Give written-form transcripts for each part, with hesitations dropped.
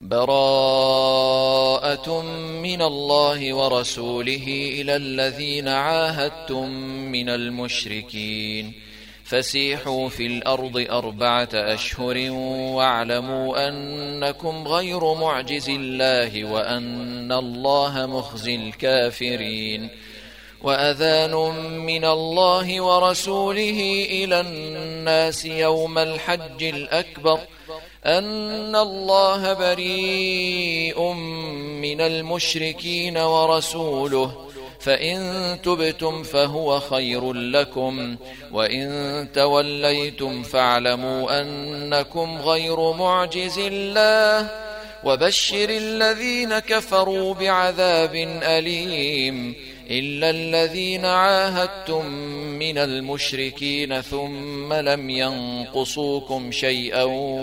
براءة من الله ورسوله إلى الذين عاهدتم من المشركين فسيحوا في الأرض 4 أشهر واعلموا أنكم غير معجز الله وأن الله مخزي الكافرين وأذان من الله ورسوله إلى الناس يوم الحج الأكبر أن الله بريء من المشركين ورسوله فإن تبتم فهو خير لكم وإن توليتم فاعلموا أنكم غير معجز الله وبشر الذين كفروا بعذاب أليم إلا الذين عاهدتم من المشركين ثم لم ينقصوكم شيئا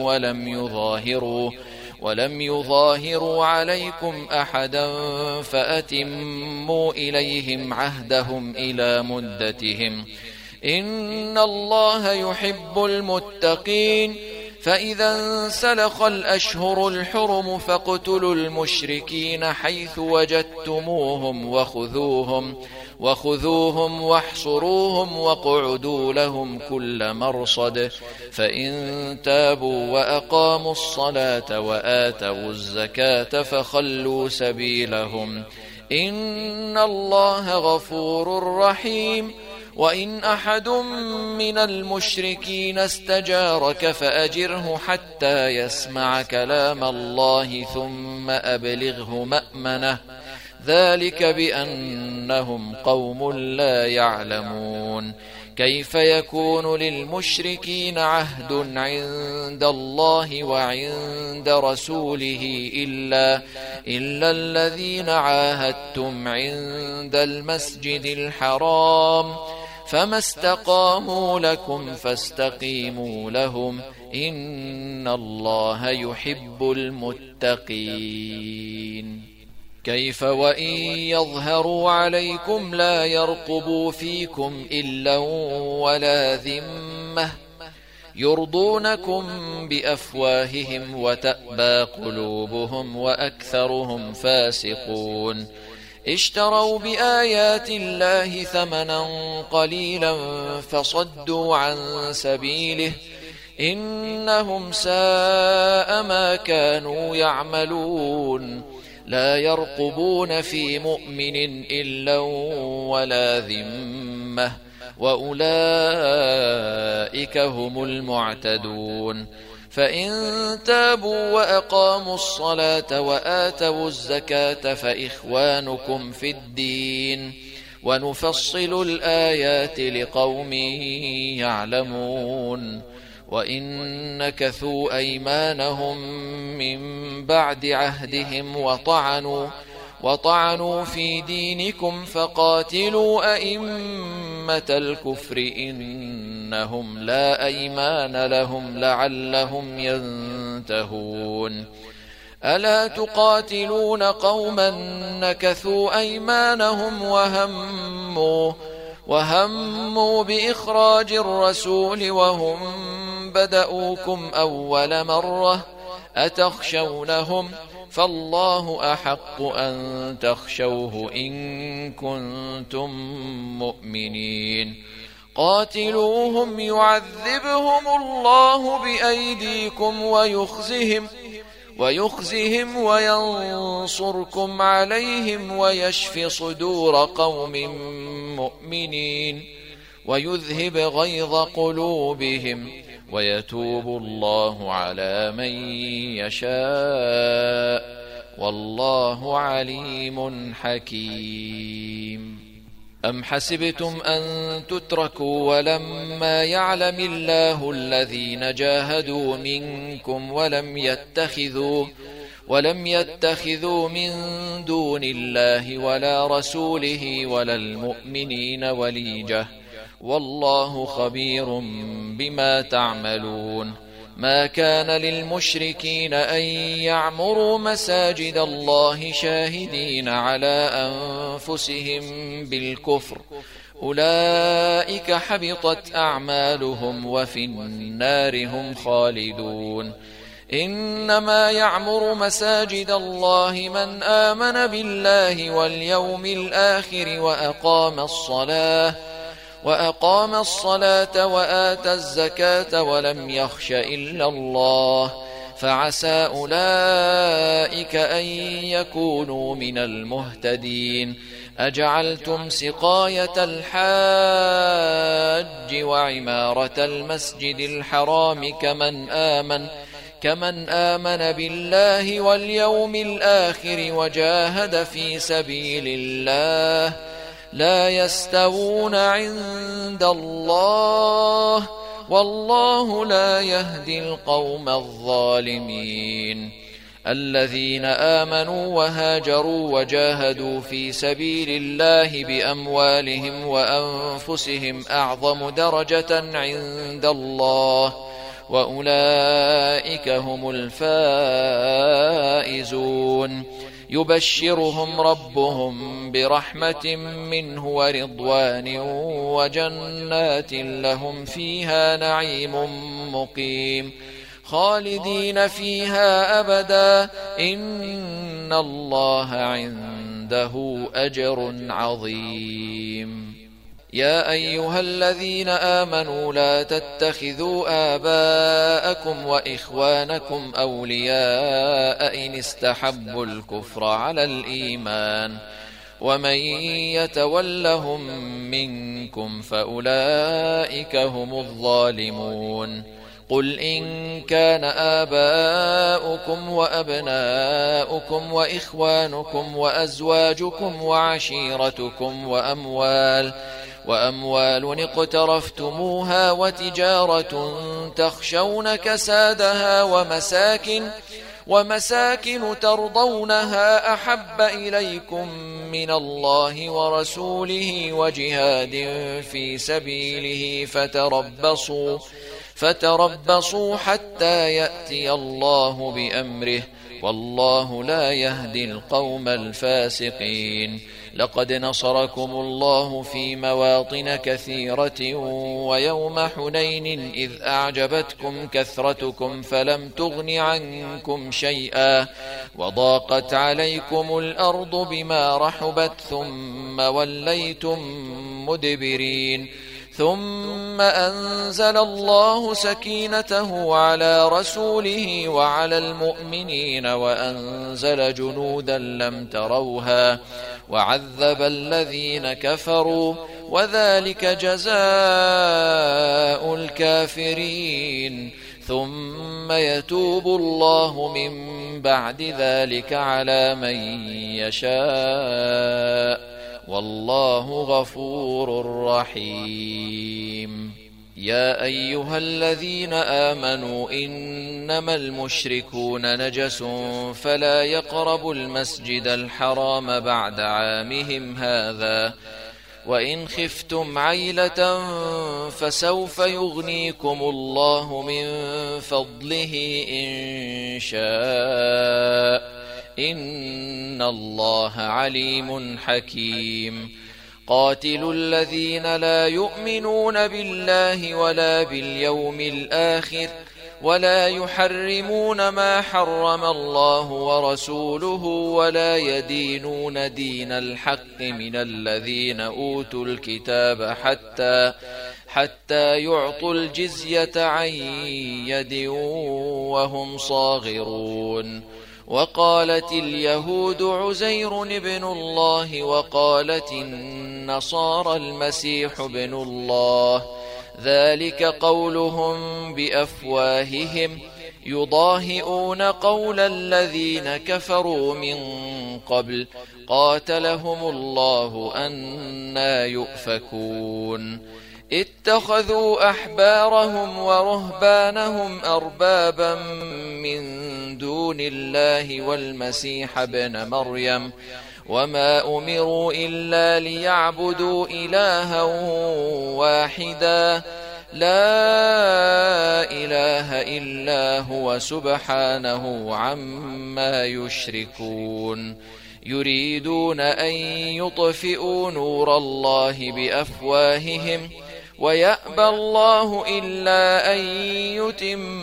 ولم يظاهروا عليكم أحدا فأتموا إليهم عهدهم إلى مدتهم إن الله يحب المتقين فإذا انسلخ الأشهر الحرم فاقتلوا المشركين حيث وجدتموهم وخذوهم واحصروهم واقعدوا لهم كل مرصد فإن تابوا وأقاموا الصلاة وآتوا الزكاة فخلوا سبيلهم إن الله غفور رحيم وإن أحد من المشركين استجارك فأجره حتى يسمع كلام الله ثم أبلغه مأمنه ذلك بأنهم قوم لا يعلمون كيف يكون للمشركين عهد عند الله وعند رسوله إلا الذين عاهدتم عند المسجد الحرام فما استقاموا لكم فاستقيموا لهم إن الله يحب المتقين كيف وإن يظهروا عليكم لا يرقبوا فيكم إلا ولا ذمة يرضونكم بأفواههم وتأبى قلوبهم وأكثرهم فاسقون اشتروا بآيات الله ثمنا قليلا فصدوا عن سبيله إنهم ساء ما كانوا يعملون لا يرقبون في مؤمن إلا ولا ذمة وأولئك هم المعتدون فإن تابوا وأقاموا الصلاة وآتوا الزكاة فإخوانكم في الدين ونفصل الآيات لقوم يعلمون وإن نكثوا أيمانهم من بعد عهدهم وطعنوا في دينكم فقاتلوا أئمة الكفر إنهم لا أيمان لهم لعلهم ينتهون ألا تقاتلون قوما نكثوا أيمانهم وهموا بإخراج الرسول وهم بدأوكم أول مرة أتخشونهم فالله أحق أن تخشوه إن كنتم مؤمنين قاتلوهم يعذبهم الله بأيديكم ويخزهم وينصركم عليهم ويشف صدور قوم مؤمنين ويذهب غيظ قلوبهم ويتوب الله على من يشاء والله عليم حكيم أم حسبتم أن تتركوا ولما يعلم الله الذين جاهدوا منكم ولم يتخذوا من دون الله ولا رسوله ولا المؤمنين وليجة والله خبير بما تعملون ما كان للمشركين أن يعمروا مساجد الله شاهدين على أنفسهم بالكفر أولئك حبطت أعمالهم وفي النار هم خالدون إنما يعمر مساجد الله من آمن بالله واليوم الآخر وأقام الصلاة وآتى الزكاة ولم يخش إلا الله فعسى أولئك أن يكونوا من المهتدين. أجعلتم سقاية الحاج وعمارة المسجد الحرام كمن آمن بالله واليوم الآخر وجاهد في سبيل الله لا يستوون عند الله والله لا يهدي القوم الظالمين. الذين آمنوا وهاجروا وجاهدوا في سبيل الله بأموالهم وأنفسهم أعظم درجة عند الله وأولئك هم الفائزون. يبشرهم ربهم برحمة منه ورضوان وجنات لهم فيها نعيم مقيم خالدين فيها أبدا إن الله عنده أجر عظيم. يا أيها الذين آمنوا لا تتخذوا آباءكم وإخوانكم أولياء إن استحبوا الكفر على الإيمان ومن يتولهم منكم فأولئك هم الظالمون. قل إن كان آباؤكم وأبناؤكم وإخوانكم وأزواجكم وعشيرتكم وأموال اقترفتموها وتجارة تخشون كسادها ومساكن ترضونها أحب إليكم من الله ورسوله وجهاد في سبيله فتربصوا حتى يأتي الله بأمره والله لا يهدي القوم الفاسقين. لقد نصركم الله في مواطن كثيرة ويوم حنين إذ أعجبتكم كثرتكم فلم تغن عنكم شيئا وضاقت عليكم الأرض بما رحبت ثم وليتم مدبرين. ثم أنزل الله سكينته على رسوله وعلى المؤمنين وأنزل جنودا لم تروها وعذب الذين كفروا وذلك جزاء الكافرين. ثم يتوب الله من بعد ذلك على من يشاء والله غفور رحيم. يا أيها الذين آمنوا إنما المشركون نجس فلا يقربوا المسجد الحرام بعد عامهم هذا وإن خفتم عيلة فسوف يغنيكم الله من فضله إن شاء إن الله عليم حكيم. قاتلوا الذين لا يؤمنون بالله ولا باليوم الآخر ولا يحرمون ما حرم الله ورسوله ولا يدينون دين الحق من الذين أوتوا الكتاب حتى يعطوا الجزية عن يد وهم صاغرون. وقالت اليهود عزير ابن الله وقالت النصارى المسيح ابن الله ذلك قولهم بأفواههم يضاهئون قول الذين كفروا من قبل قاتلهم الله أنى يؤفكون. اتخذوا أحبارهم ورهبانهم أربابا من دون الله والمسيح ابن مريم وما أمروا إلا ليعبدوا إلها واحدا لا إله إلا هو سبحانه عما يشركون. يريدون أن يطفئوا نور الله بأفواههم ويأبى الله إلا أن يتم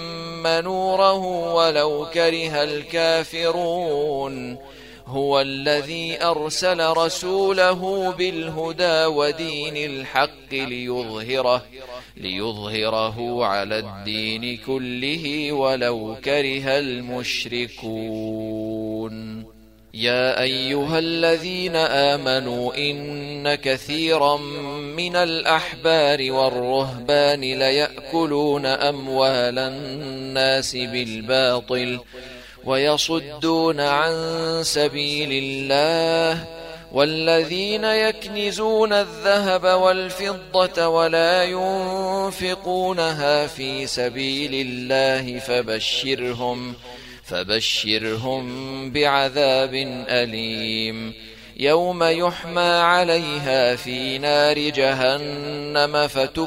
نوره ولو كره الكافرون هو الذي أرسل رسوله بالهدى ودين الحق ليظهره على الدين كله ولو كره المشركون يا أيها الذين آمنوا إن كثيرا من الأحبار والرهبان ليأكلون أموال الناس بالباطل ويصدون عن سبيل الله والذين يكنزون الذهب والفضة ولا ينفقونها في سبيل الله فبشرهم بعذاب أليم يوم يحمى عليها في نار جهنم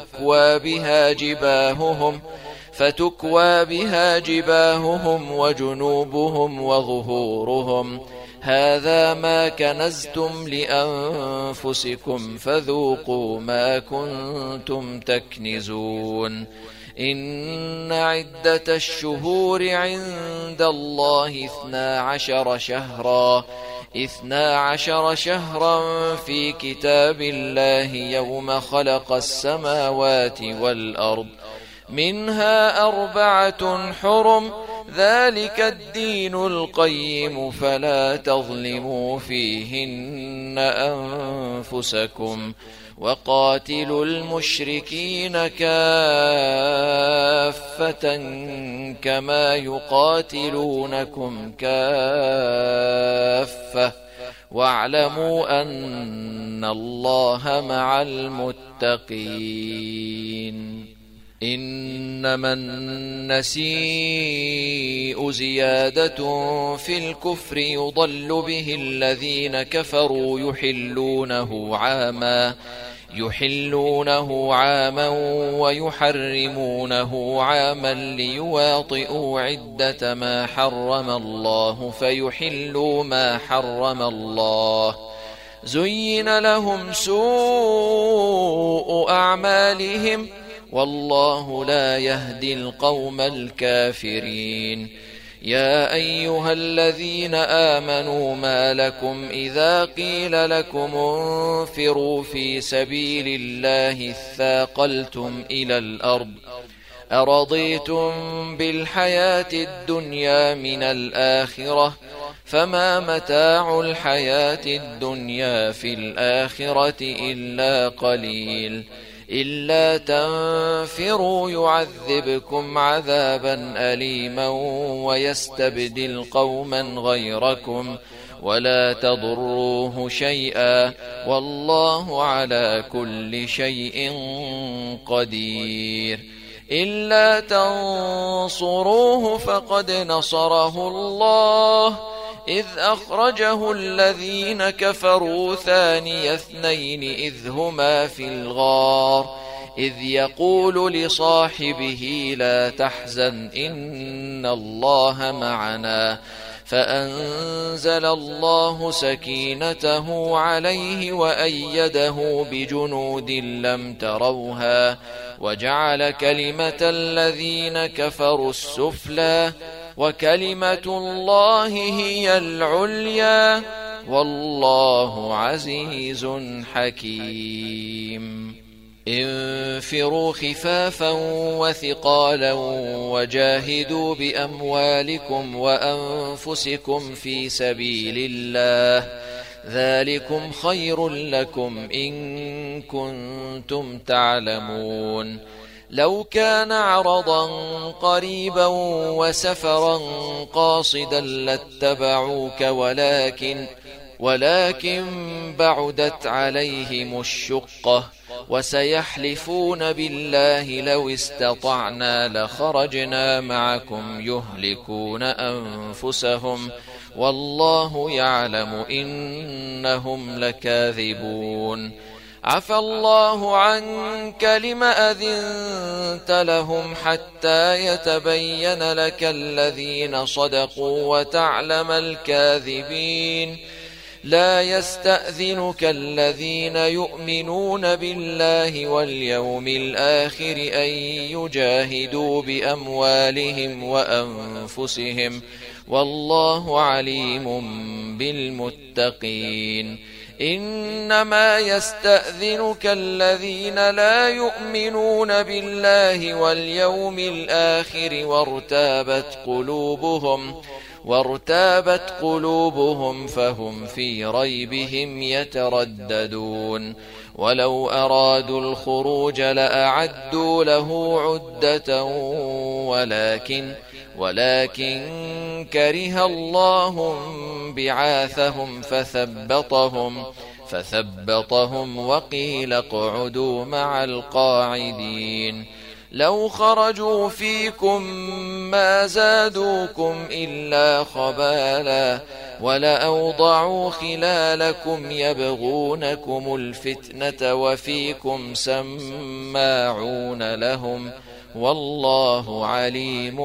فتكوى بها جباههم وجنوبهم وظهورهم هذا ما كنزتم لأنفسكم فذوقوا ما كنتم تكنزون إن عدة الشهور عند الله 12 شهرا في كتاب الله يوم خلق السماوات والأرض منها 4 حرم ذلك الدين القيم فلا تظلموا فيهن أنفسكم وقاتلوا المشركين كافة كما يقاتلونكم كافة واعلموا أن الله مع المتقين إنما النسيء زيادة في الكفر يضل به الذين كفروا يحلونه عاما ويحرمونه عاما ليواطئوا عدة ما حرم الله فيحلوا ما حرم الله زين لهم سوء أعمالهم والله لا يهدي القوم الكافرين يا أيها الذين آمنوا ما لكم إذا قيل لكم انفروا في سبيل الله اثاقلتم إلى الأرض أرضيتم بالحياة الدنيا من الآخرة فما متاع الحياة الدنيا في الآخرة إلا قليل إلا تنفروا يعذبكم عذابا أليما ويستبدل قوما غيركم ولا تضروه شيئا والله على كل شيء قدير إلا تنصروه فقد نصره الله إذ أخرجه الذين كفروا ثاني اثنين إذ هما في الغار إذ يقول لصاحبه لا تحزن إن الله معنا فأنزل الله سكينته عليه وأيده بجنود لم تروها وجعل كلمة الذين كفروا السفلى وكلمة الله هي العليا والله عزيز حكيم انفروا خفافا وثقالا وجاهدوا بأموالكم وأنفسكم في سبيل الله ذلكم خير لكم إن كنتم تعلمون لو كان عرضا قريبا وسفرا قاصدا لاتبعوك ولكن بعدت عليهم الشقة وسيحلفون بالله لو استطعنا لخرجنا معكم يهلكون أنفسهم والله يعلم إنهم لكاذبون عفى الله عنك لم أذنت لهم حتى يتبين لك الذين صدقوا وتعلم الكاذبين لا يستأذنك الذين يؤمنون بالله واليوم الآخر أن يجاهدوا بأموالهم وأنفسهم والله عليم بالمتقين. إنما يستأذنك الذين لا يؤمنون بالله واليوم الآخر وارتابت قلوبهم فهم في ريبهم يترددون. ولو أرادوا الخروج لأعدوا له عدة ولكن كره الله بعاثهم فثبطهم وقيل اقعدوا مع القاعدين. لو خرجوا فيكم ما زادوكم إلا خبالا ولأوضعوا خلالكم يبغونكم الفتنة وفيكم سماعون لهم والله عليم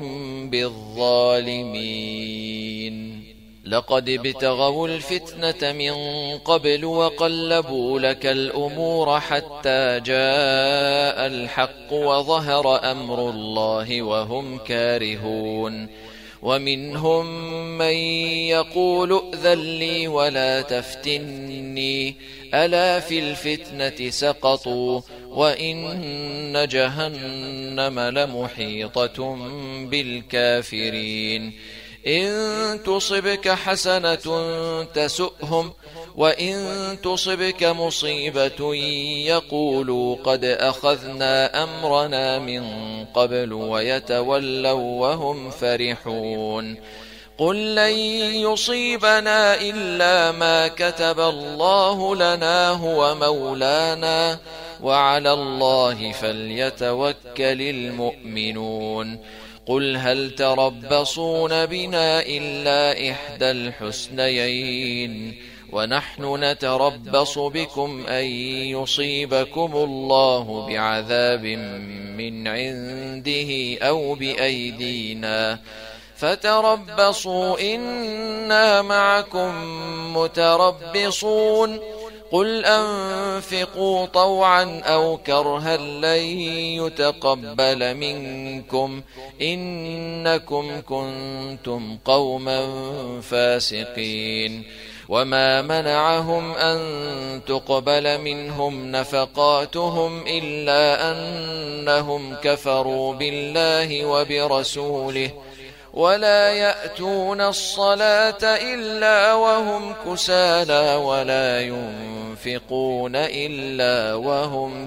بالظالمين. لقد ابتغوا الفتنة من قبل وقلبوا لك الأمور حتى جاء الحق وظهر أمر الله وهم كارهون. ومنهم من يقول ائذن لي ولا تفتني ألا في الفتنة سقطوا وإن جهنم لمحيطة بالكافرين. إن تصبك حسنة تسؤهم وإن تصبك مصيبة يقولوا قد أخذنا أمرنا من قبل ويتولوا وهم فرحون. قل لن يصيبنا إلا ما كتب الله لنا هو مولانا وعلى الله فليتوكل المؤمنون. قل هل تربصون بنا إلا إحدى الحسنيين ونحن نتربص بكم أن يصيبكم الله بعذاب من عنده أو بأيدينا فتربصوا إنا معكم متربصون. قل أنفقوا طوعا أو كرها لن يتقبل منكم إنكم كنتم قوما فاسقين. وما منعهم أن تقبل منهم نفقاتهم إلا أنهم كفروا بالله وبرسوله ولا يأتون الصلاة إلا وهم كسالى ولا ينفقون إلا وهم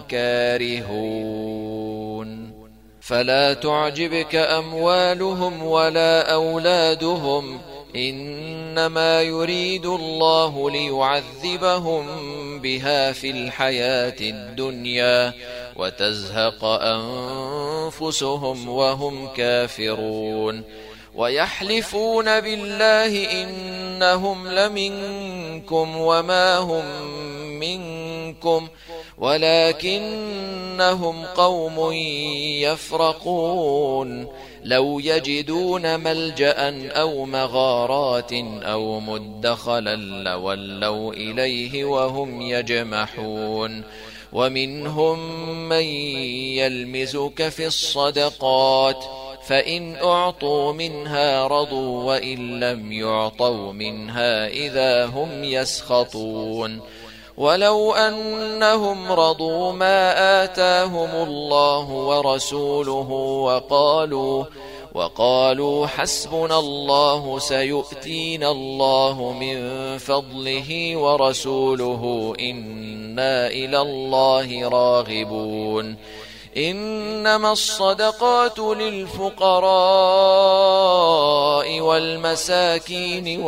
كارهون. فلا تعجبك أموالهم ولا أولادهم إنما يريد الله ليعذبهم بها في الحياة الدنيا وتزهق أنفسهم وهم كافرون. ويحلفون بالله إنهم لمنكم وما هم منكم ولكنهم قوم يفرقون. لو يجدون ملجأ أو مغارات أو مدخلا لولوا إليه وهم يجمحون. ومنهم من يلمزك في الصدقات فإن أعطوا منها رضوا وإن لم يعطوا منها إذا هم يسخطون. ولو أنهم رضوا ما آتاهم الله ورسوله وقالوا حسبنا الله سيؤتينا الله من فضله ورسوله إنا إلى الله راغبون. إنما الصدقات للفقراء والمساكين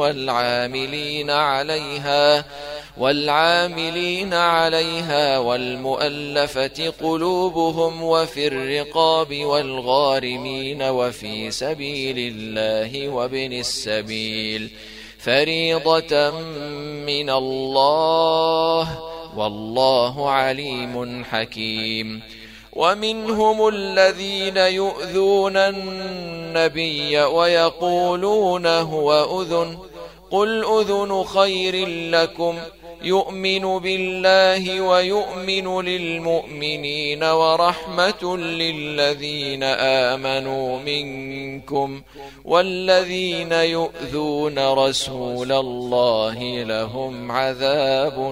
والعاملين عليها والمؤلفة قلوبهم وفي الرقاب والغارمين وفي سبيل الله وابن السبيل فريضة من الله والله عليم حكيم. ومنهم الذين يؤذون النبي ويقولون هو أذن قل أذن خير لكم يؤمن بالله ويؤمن للمؤمنين ورحمة للذين آمنوا منكم والذين يؤذون رسول الله لهم عذاب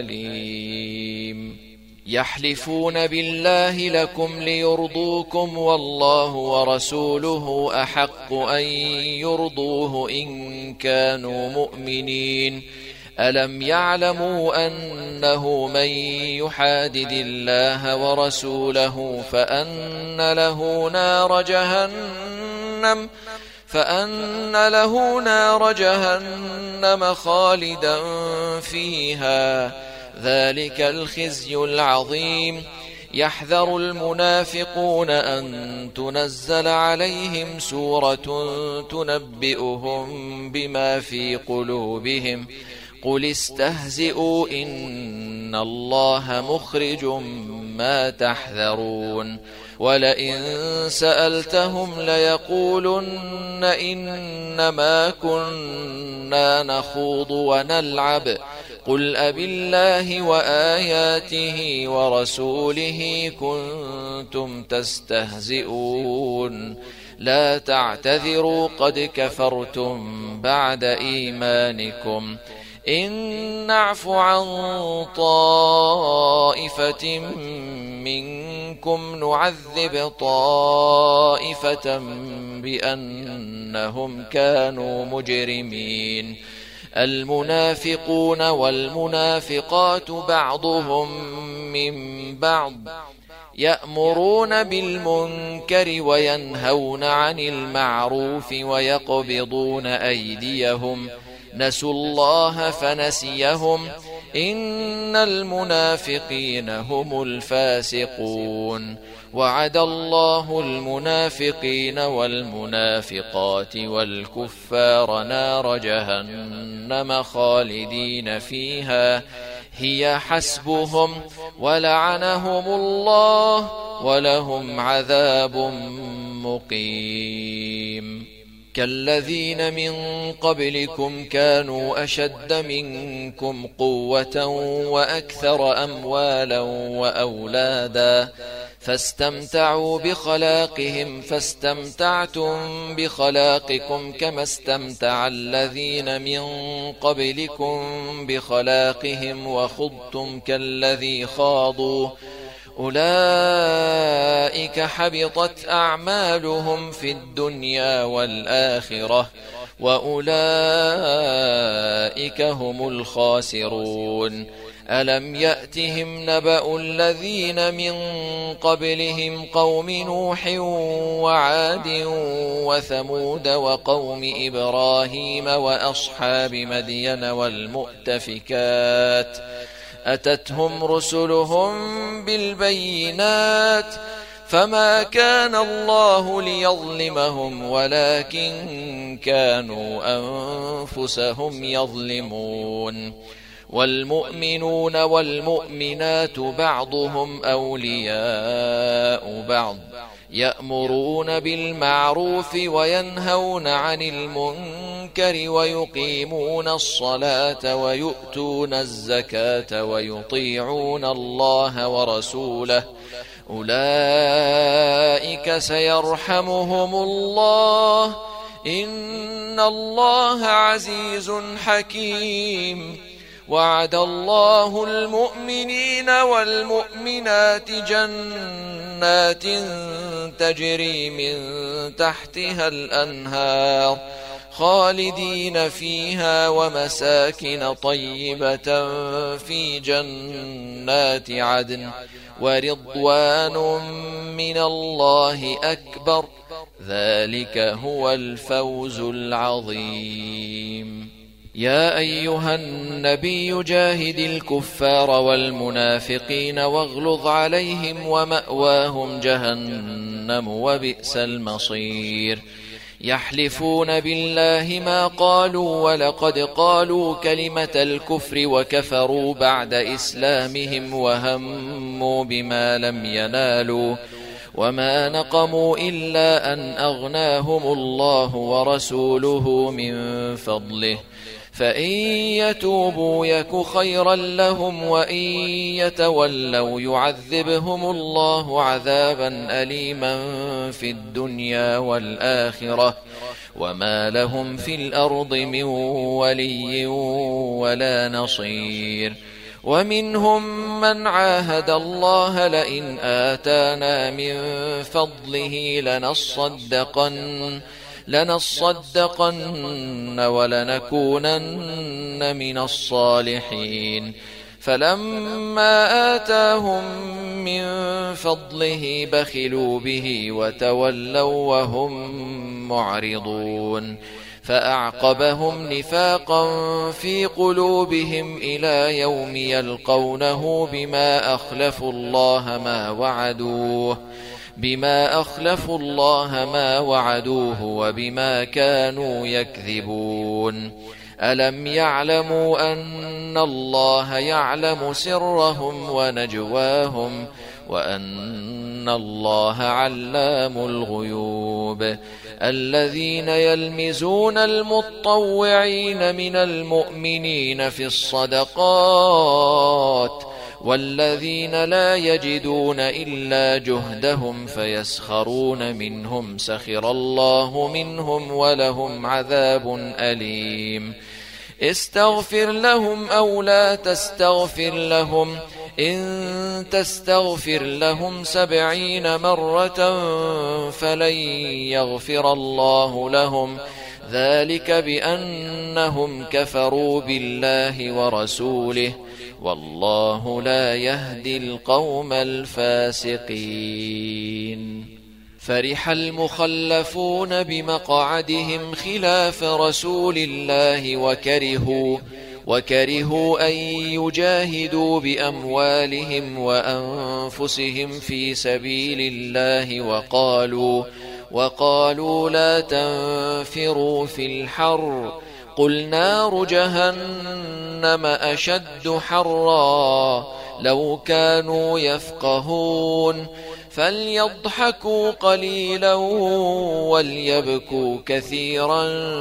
أليم. يحلفون بالله لكم ليرضوكم والله ورسوله أحق أن يرضوه إن كانوا مؤمنين. ألم يعلموا أنه من يحادد الله ورسوله فأن له نار جهنم خالدا فيها ذلك الخزي العظيم. يحذر المنافقون أن تنزل عليهم سورة تنبئهم بما في قلوبهم قل استهزئوا إن الله مخرج ما تحذرون. ولئن سألتهم ليقولن إنما كنا نخوض ونلعب قل أبالله وآياته ورسوله كنتم تستهزئون لا تعتذروا قد كفرتم بعد إيمانكم إن نعف عن طائفة منكم نعذب طائفة بأنهم كانوا مجرمين. المنافقون والمنافقات بعضهم من بعض يأمرون بالمنكر وينهون عن المعروف ويقبضون أيديهم نسوا الله فنسيهم إن المنافقين هم الفاسقون. وعد الله المنافقين والمنافقات والكفار نار جهنم خالدين فيها هي حسبهم ولعنهم الله ولهم عذاب مقيم. كالذين من قبلكم كانوا أشد منكم قوة وأكثر أموالا وأولادا فاستمتعوا بخلاقهم فاستمتعتم بخلاقكم كما استمتع الذين من قبلكم بخلاقهم وخضتم كالذي خاضوا أولئك حبطت أعمالهم في الدنيا والآخرة وأولئك هم الخاسرون. ألم يأتهم نبأ الذين من قبلهم قوم نوح وعاد وثمود وقوم إبراهيم وأصحاب مدين والمؤتفكات أتتهم رسلهم بالبينات فما كان الله ليظلمهم ولكن كانوا أنفسهم يظلمون. والمؤمنون والمؤمنات بعضهم أولياء بعض يأمرون بالمعروف وينهون عن المنكر ويقيمون الصلاة ويؤتون الزكاة ويطيعون الله ورسوله أولئك سيرحمهم الله إن الله عزيز حكيم. وعد الله المؤمنين والمؤمنات جنات تجري من تحتها الأنهار خالدين فيها ومساكن طيبة في جنات عدن ورضوان من الله أكبر ذلك هو الفوز العظيم. يا أيها النبي جاهد الكفار والمنافقين واغلظ عليهم ومأواهم جهنم وبئس المصير. يحلفون بالله ما قالوا ولقد قالوا كلمة الكفر وكفروا بعد إسلامهم وهموا بما لم ينالوا وما نقموا إلا أن أغناهم الله ورسوله من فضله فإن يتوبوا يك خيرا لهم وإن يتولوا يعذبهم الله عذابا أليما في الدنيا والآخرة وما لهم في الأرض من ولي ولا نصير. ومنهم من عاهد الله لئن آتانا من فضله لنصدقن ولنكونن من الصالحين فلما آتاهم من فضله بخلوا به وتولوا وهم معرضون فأعقبهم نفاقا في قلوبهم إلى يوم يلقونه بما أخلفوا الله ما وعدوه وبما كانوا يكذبون. ألم يعلموا أن الله يعلم سرهم ونجواهم وأن الله علام الغيوب. الذين يلمزون المطوعين من المؤمنين في الصدقات والذين لا يجدون إلا جهدهم فيسخرون منهم سخر الله منهم ولهم عذاب أليم. استغفر لهم أو لا تستغفر لهم إن تستغفر لهم 70 مرة فلن يغفر الله لهم ذلك بأنهم كفروا بالله ورسوله والله لا يهدي القوم الفاسقين. فرح المخلفون بمقعدهم خلاف رسول الله وكرهوا أن يجاهدوا بأموالهم وأنفسهم في سبيل الله وقالوا لا تنفروا في الحر قل نار جهنم أشد حرا لو كانوا يفقهون فليضحكوا قليلا وليبكوا كثيرا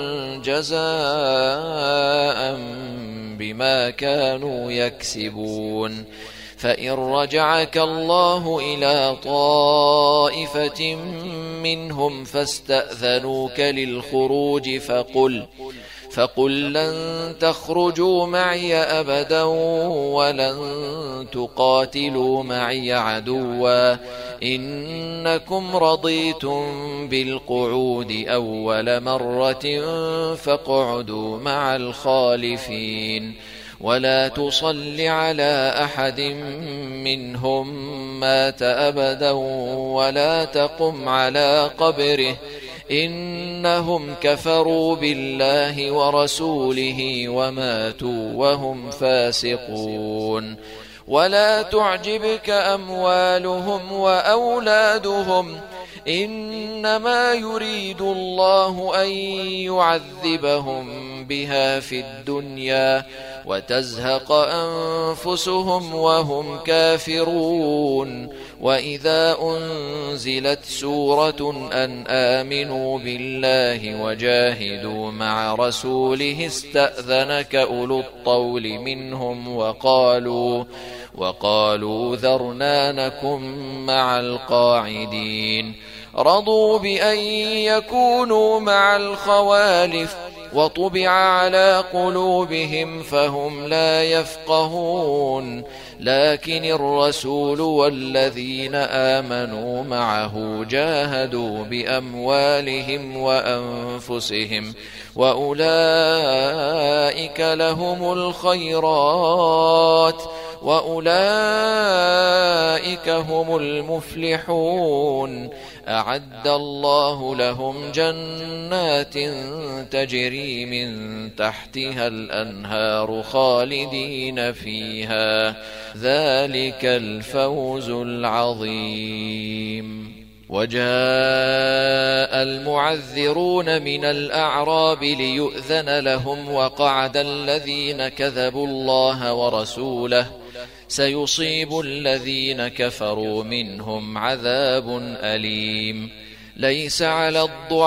جزاء بما كانوا يكسبون. فإن رجعك الله إلى طائفة منهم فاستأذنوك للخروج فقل لن تخرجوا معي أبدا ولن تقاتلوا معي عدوا إنكم رضيتم بالقعود أول مرة فاقعدوا مع الخالفين ولا تصل على أحد منهم مات أبدا ولا تقم على قبره إنهم كفروا بالله ورسوله وماتوا وهم فاسقون. ولا تعجبك أموالهم وأولادهم إنما يريد الله أن يعذبهم بها في الدنيا وتزهق أنفسهم وهم كافرون. وإذا أنزلت سورة أن آمنوا بالله وجاهدوا مع رسوله استأذنك أولو الطول منهم وقالوا ذرنا نكن مع القاعدين. رضوا بأن يكونوا مع الخوالف وطبع على قلوبهم فهم لا يفقهون. لكن الرسول والذين آمنوا معه جاهدوا بأموالهم وأنفسهم وأولئك لهم الخيرات وأولئك هم المفلحون. أعد الله لهم جنات تجري من تحتها الأنهار خالدين فيها ذلك الفوز العظيم. وجاء المعذرون من الأعراب ليؤذن لهم وقعد الذين كذبوا الله ورسوله سيصيب الذين كفروا منهم عذاب أليم. ليس على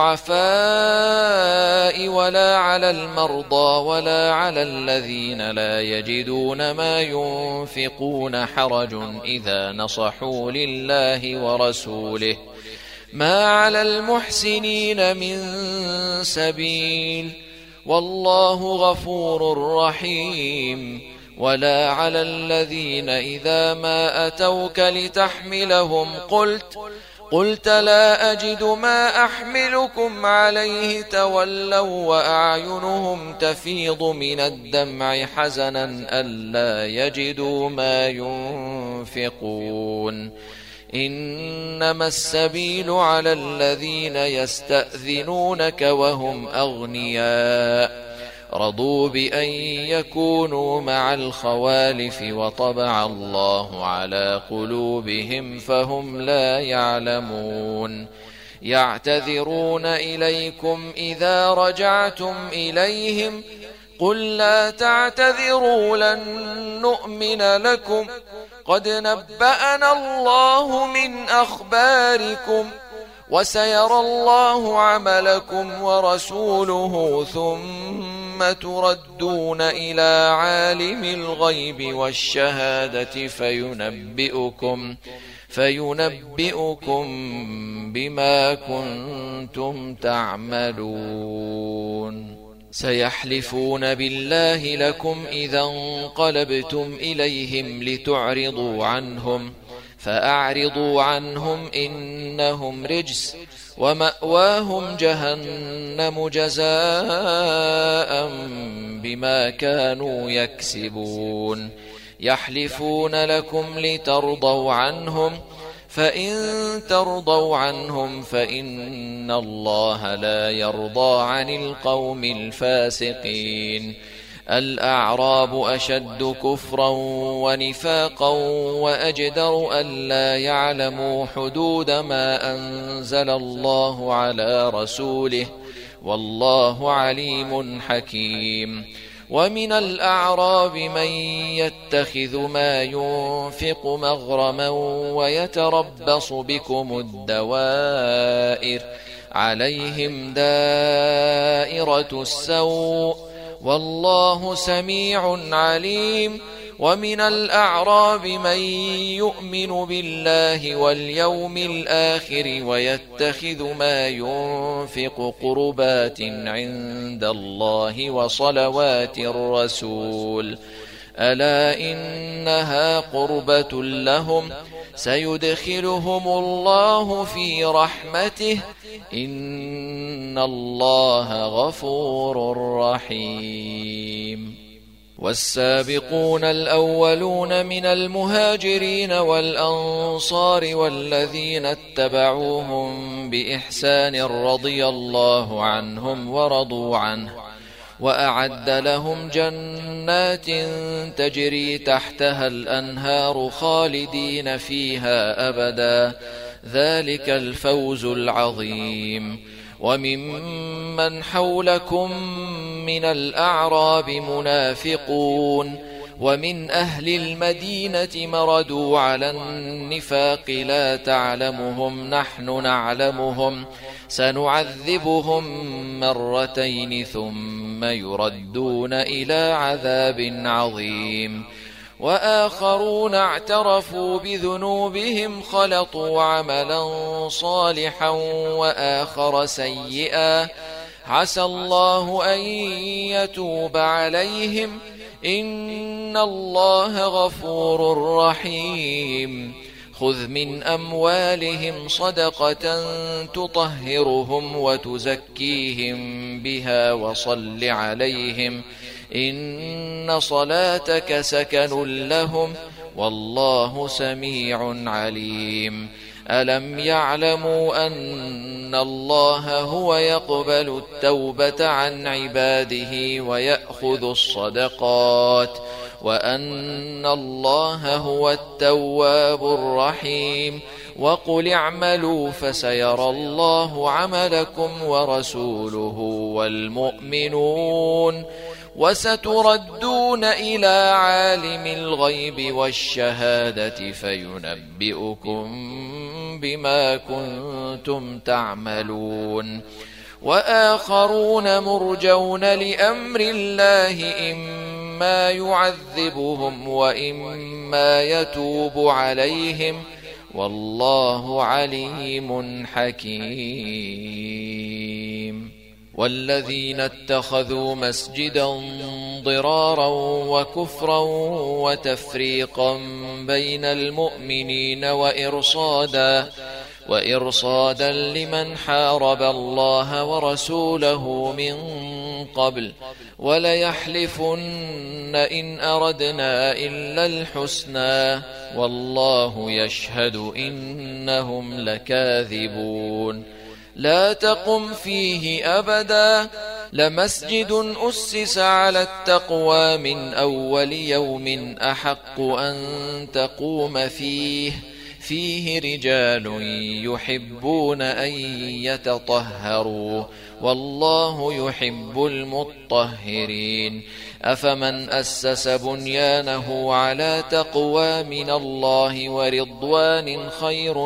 الضعفاء ولا على المرضى ولا على الذين لا يجدون ما ينفقون حرج إذا نصحوا لله ورسوله، ما على المحسنين من سبيل، والله غفور رحيم. ولا على الذين إذا ما أتوك لتحملهم قلت لا أجد ما أحملكم عليه تولوا وأعينهم تفيض من الدمع حزنا ألا يجدوا ما ينفقون. إنما السبيل على الذين يستأذنونك وهم أغنياء رضوا بأن يكونوا مع الخوالف وطبع الله على قلوبهم فهم لا يعلمون. يعتذرون إليكم إذا رجعتم إليهم قل لا تعتذروا لن نؤمن لكم قد نبأنا الله من أخباركم وسيرى الله عملكم ورسوله ثم تردون إلى عالم الغيب والشهادة فينبئكم بما كنتم تعملون. سيحلفون بالله لكم إذا انقلبتم إليهم لتعرضوا عنهم فأعرضوا عنهم إنهم رجس ومأواهم جهنم جزاء بما كانوا يكسبون. يحلفون لكم لترضوا عنهم فإن ترضوا عنهم فإن الله لا يرضى عن القوم الفاسقين. الأعراب أشد كفرا ونفاقا وأجدر ألا يعلموا حدود ما أنزل الله على رسوله والله عليم حكيم. ومن الأعراب من يتخذ ما ينفق مغرما ويتربص بكم الدوائر عليهم دائرة السوء والله سميع عليم. ومن الأعراب من يؤمن بالله واليوم الآخر ويتخذ ما ينفق قربات عند الله وصلوات الرسول ألا إنها قربة لهم سيدخلهم الله في رحمته إن الله غفور رحيم. والسابقون الأولون من المهاجرين والأنصار والذين اتبعوهم بإحسان رضي الله عنهم ورضوا عنه وأعد لهم جنات تجري تحتها الأنهار خالدين فيها أبدا ذلك الفوز العظيم. وممن حولكم من الأعراب منافقون ومن أهل المدينة مردوا على النفاق لا تعلمهم نحن نعلمهم سنعذبهم مرتين ثم يردون إلى عذاب عظيم. وآخرون اعترفوا بذنوبهم خلطوا عملا صالحا وآخر سيئا عسى الله أن يتوب عليهم إن الله غفور رحيم. خذ من أموالهم صدقة تطهرهم وتزكيهم بها وصل عليهم إن صلاتك سكن لهم والله سميع عليم. ألم يعلموا أن الله هو يقبل التوبة عن عباده ويأخذ الصدقات وأن الله هو التواب الرحيم. وقل اعملوا فسيرى الله عملكم ورسوله والمؤمنون وستردون إلى عالم الغيب والشهادة فينبئكم بما كنتم تعملون وآخرون مرجون لأمر الله إما يعذبهم وإما يتوب عليهم والله عليم حكيم والذين اتخذوا مسجدا ضرارا وكفرا وتفريقا بين المؤمنين وإرصادا لمن حارب الله ورسوله من قبل وليحلفن إن أردنا إلا الحسنى والله يشهد إنهم لكاذبون لا تقم فيه أبدا لمسجد أسس على التقوى من أول يوم أحق أن تقوم فيه رجال يحبون أن يتطهروا والله يحب المطهرين أفمن أسس بنيانه على تقوى من الله ورضوان خير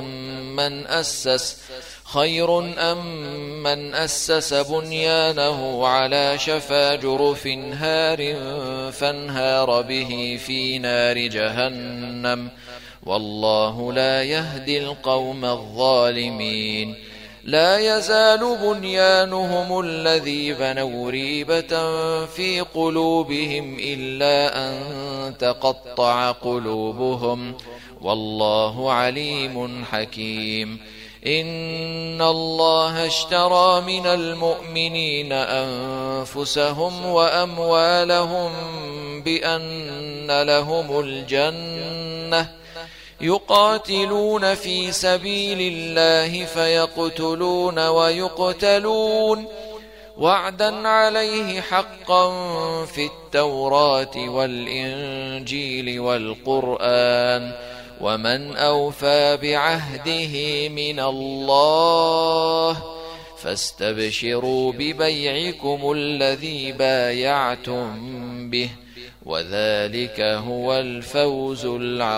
أم من أسس بنيانه على شفا جرف هار فانهار به في نار جهنم والله لا يهدي القوم الظالمين لا يزال بنيانهم الذي بنوا ريبة في قلوبهم إلا أن تقطع قلوبهم والله عليم حكيم إن الله اشترى من المؤمنين أنفسهم وأموالهم بأن لهم الجنة يقاتلون في سبيل الله فيقتلون ويقتلون وعدا عليه حقا في التوراة والإنجيل والقرآن ومن أوفى بعهده من الله فاستبشروا ببيعكم الذي بايعتم به وذلك هو الفوز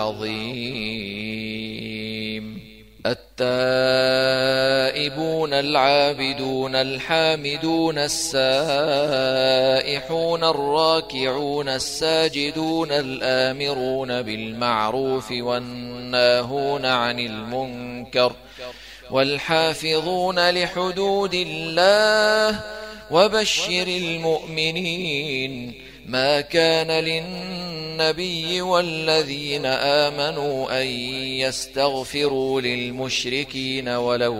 العظيم التائبون العابدون الحامدون السائحون الراكعون الساجدون الآمرون بالمعروف والناهون عن المنكر والحافظون لحدود الله وبشر المؤمنين ما كان للنبي والذين آمنوا أن يستغفروا للمشركين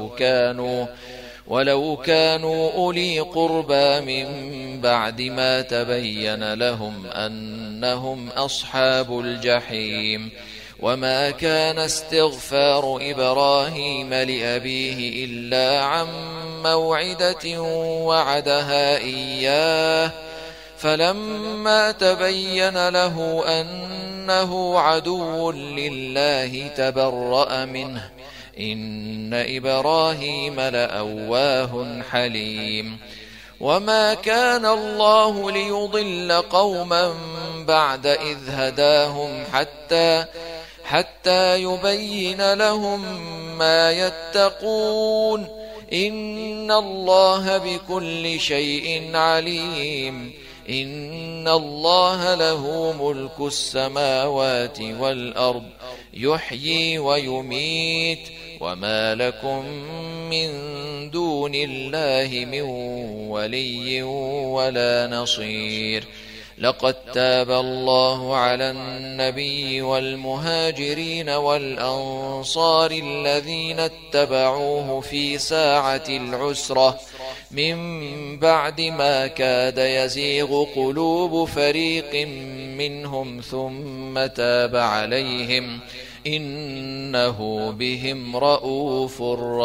ولو كانوا أولي قربى من بعد ما تبين لهم أنهم أصحاب الجحيم وما كان استغفار إبراهيم لأبيه إلا عن موعدة وعدها إياه فلما تبين له أنه عدو لله تبرأ منه إن إبراهيم لأواه حليم وما كان الله ليضل قوما بعد إذ هداهم حتى يبين لهم ما يتقون إن الله بكل شيء عليم إن الله له ملك السماوات والأرض يحيي ويميت وما لكم من دون الله من ولي ولا نصير لقد تاب الله على النبي والمهاجرين والأنصار الذين اتبعوه في ساعة العسرة من بعد ما كاد يزيغ قلوب فريق منهم ثم تاب عليهم إنه بهم رءوف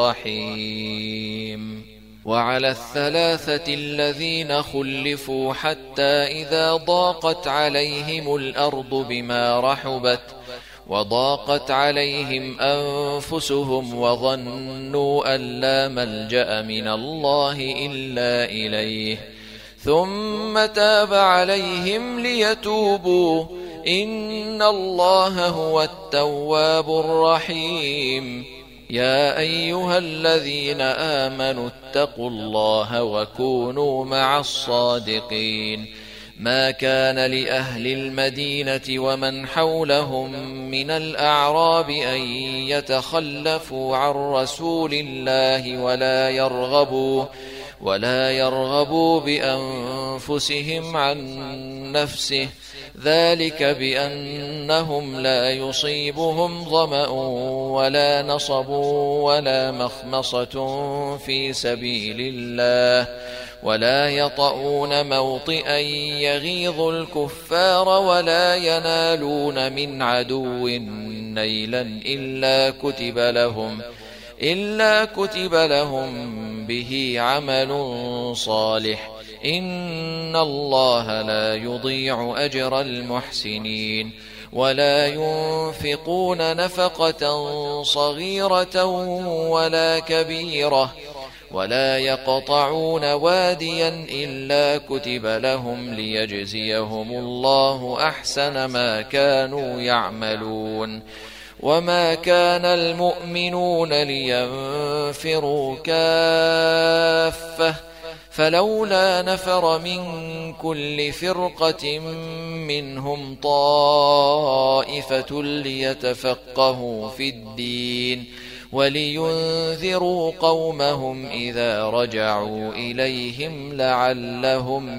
رحيم وعلى الثلاثة الذين خلفوا حتى إذا ضاقت عليهم الأرض بما رحبت وضاقت عليهم أنفسهم وظنوا أن لا ملجأ من الله إلا إليه ثم تاب عليهم ليتوبوا إن الله هو التواب الرحيم يا أيها الذين آمنوا اتقوا الله وكونوا مع الصادقين ما كان لأهل المدينة ومن حولهم من الأعراب أن يتخلفوا عن رسول الله ولا يرغبوا بأنفسهم عن نفسه ذلك بأنهم لا يصيبهم ظمأ ولا نصب ولا مخمصة في سبيل الله ولا يطؤون موطئا يغيظ الكفار ولا ينالون من عدو نيلا إلا كتب لهم به عمل صالح إن الله لا يضيع أجر المحسنين ولا ينفقون نفقة صغيرة ولا كبيرة ولا يقطعون واديا إلا كتب لهم ليجزيهم الله أحسن ما كانوا يعملون وما كان المؤمنون لينفروا كافة فلولا نفر من كل فرقة منهم طائفة ليتفقهوا في الدين ولينذروا قومهم إذا رجعوا إليهم لعلهم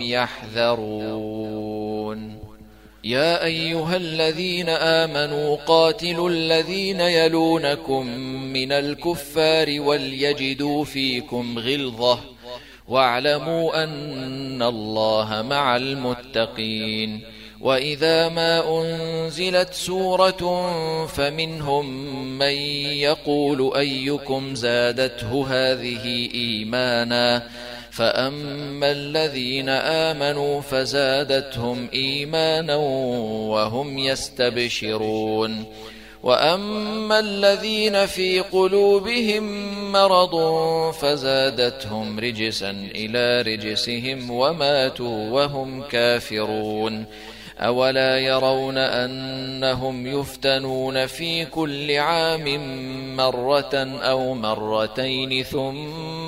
يحذرون يا أيها الذين آمنوا قاتلوا الذين يلونكم من الكفار وليجدوا فيكم غلظة واعلموا أن الله مع المتقين وإذا ما أنزلت سورة فمنهم من يقول أيكم زادته هذه إيمانا فأما الذين آمنوا فزادتهم إيمانا وهم يستبشرون وأما الذين في قلوبهم مرض فزادتهم رجسا إلى رجسهم وماتوا وهم كافرون أولا يرون أنهم يفتنون في كل عام مرة أو مرتين ثم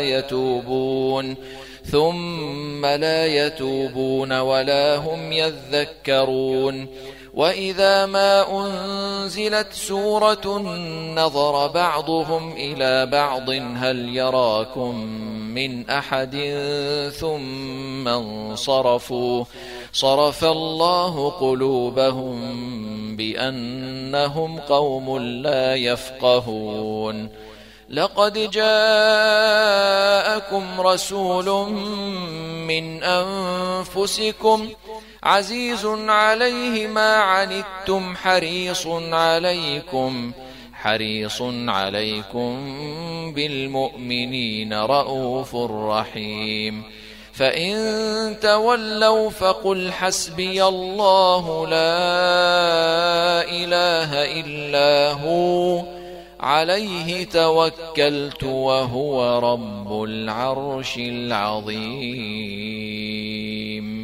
لا يتوبون ولا هم يذكرون وإذا ما أنزلت سورة نظر بعضهم إلى بعض هل يراكم من أحد ثم انصرفوا صرف الله قلوبهم بأنهم قوم لا يفقهون لقد جاءكم رسول من أنفسكم عزيز عليه ما عنتم حريص عليكم بالمؤمنين رؤوف رحيم فإن تولوا فقل حسبي الله لا إله إلا هو عليه توكلت وهو رب العرش العظيم